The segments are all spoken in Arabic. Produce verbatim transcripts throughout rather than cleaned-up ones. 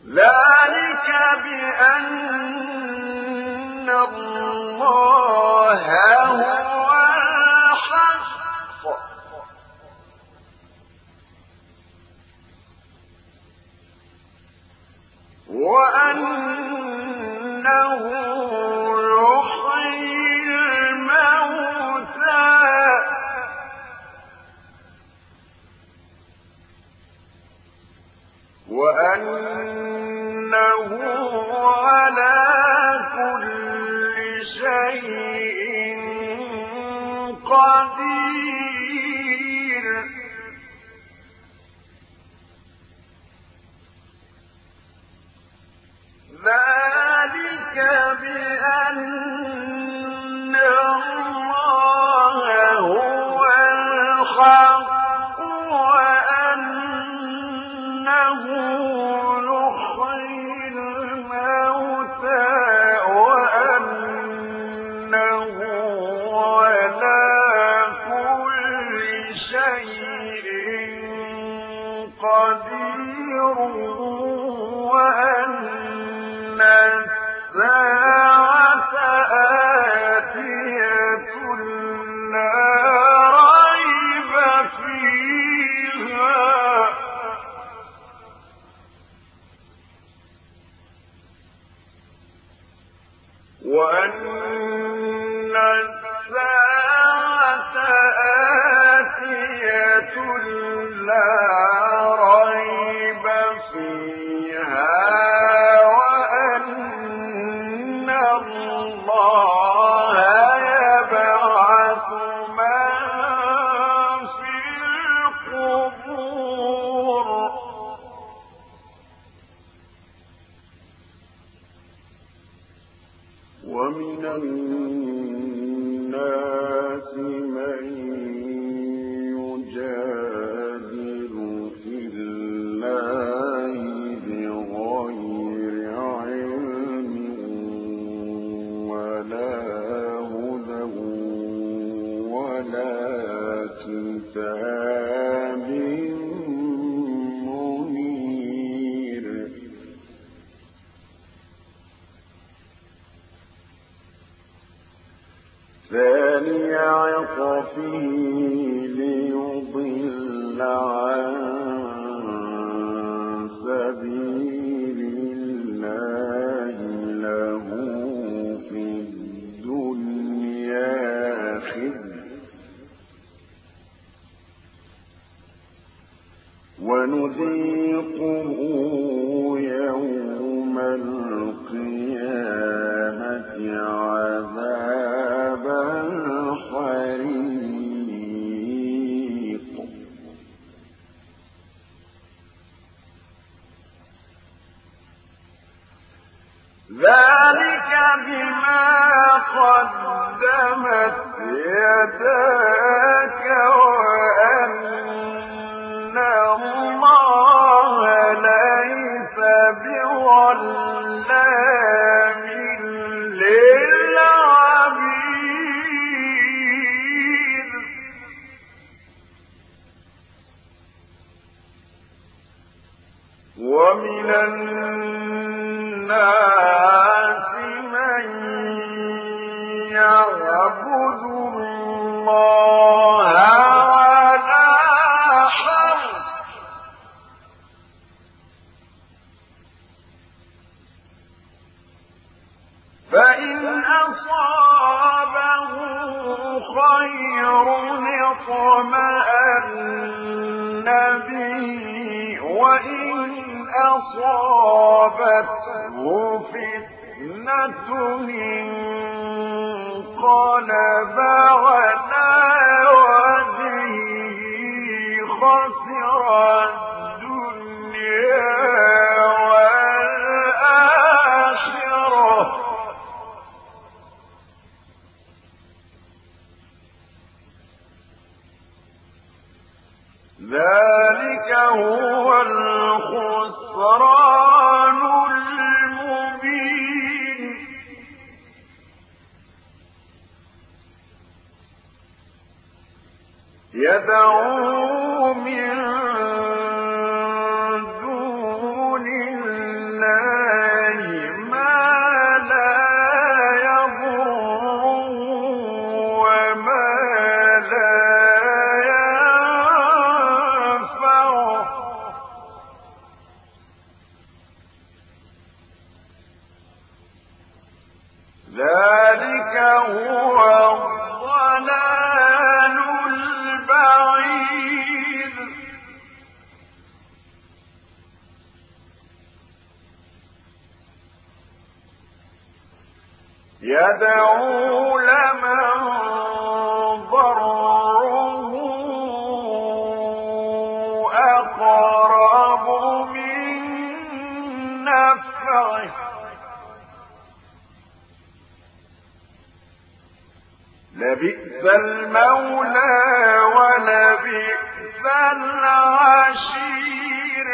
ذلك بأن الله هو الحق وأنه يحيي الموتى وأنه على كل شيء قدير ذلك بأن الله هو الحق وأنه يحيي الموتى وأنه على كل شيء قدير وأن الساعة آتية لا ريب فيها وأن الساعة آتية لا ريب فيها ومن الناس من يجادل في الله بغير علم ولا هدى ولا كتاب منير ثاني عطفه ليضل عن سبيل الله له في الدنيا خزي ونذيقه يوم القيامة عذاب الحريق ذلك بما قدمت يداك وأن الله ليس بظلام للعبيد ومن الناس من يعبد الله على حرف فإن أصابه خير اطمأن به وإن أصابته فتنة انقلب على وجهه خسر الدنيا والآخرة ذلك هو الخسران المبين يدعو من دون الله ذلك هو الضلال البعيد يدعو لمن ضره أقرب من نفعه لبئس المولى ولبئس العشير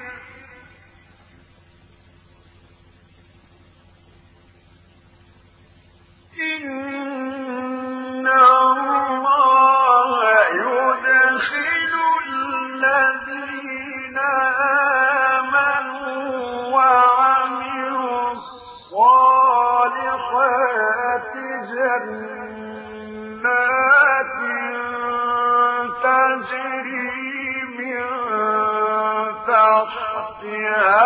إن الله يدخل الذين آمنوا وعملوا الصالحات جنات تجري من تحتها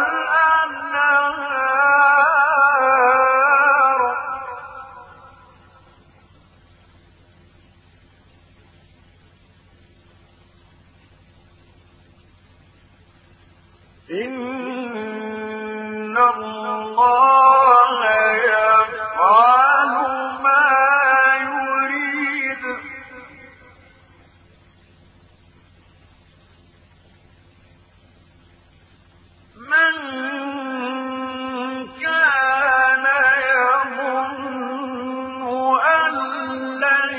إن الله يفعل ما يريد من كان يظن أن لن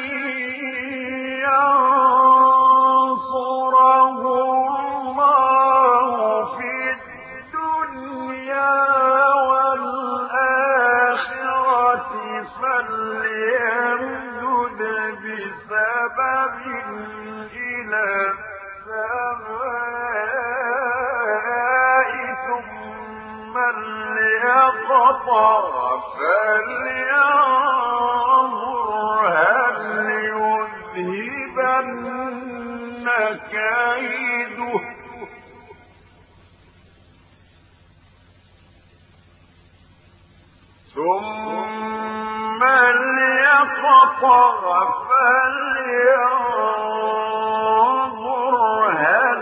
ينصره فليمدد بسبب إلى السماء ثم ليقطع فلينظر هل يذهبن كيده ثم ليقطع فلينظر هل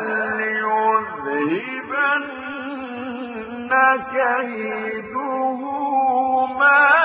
يذهبن كيده ما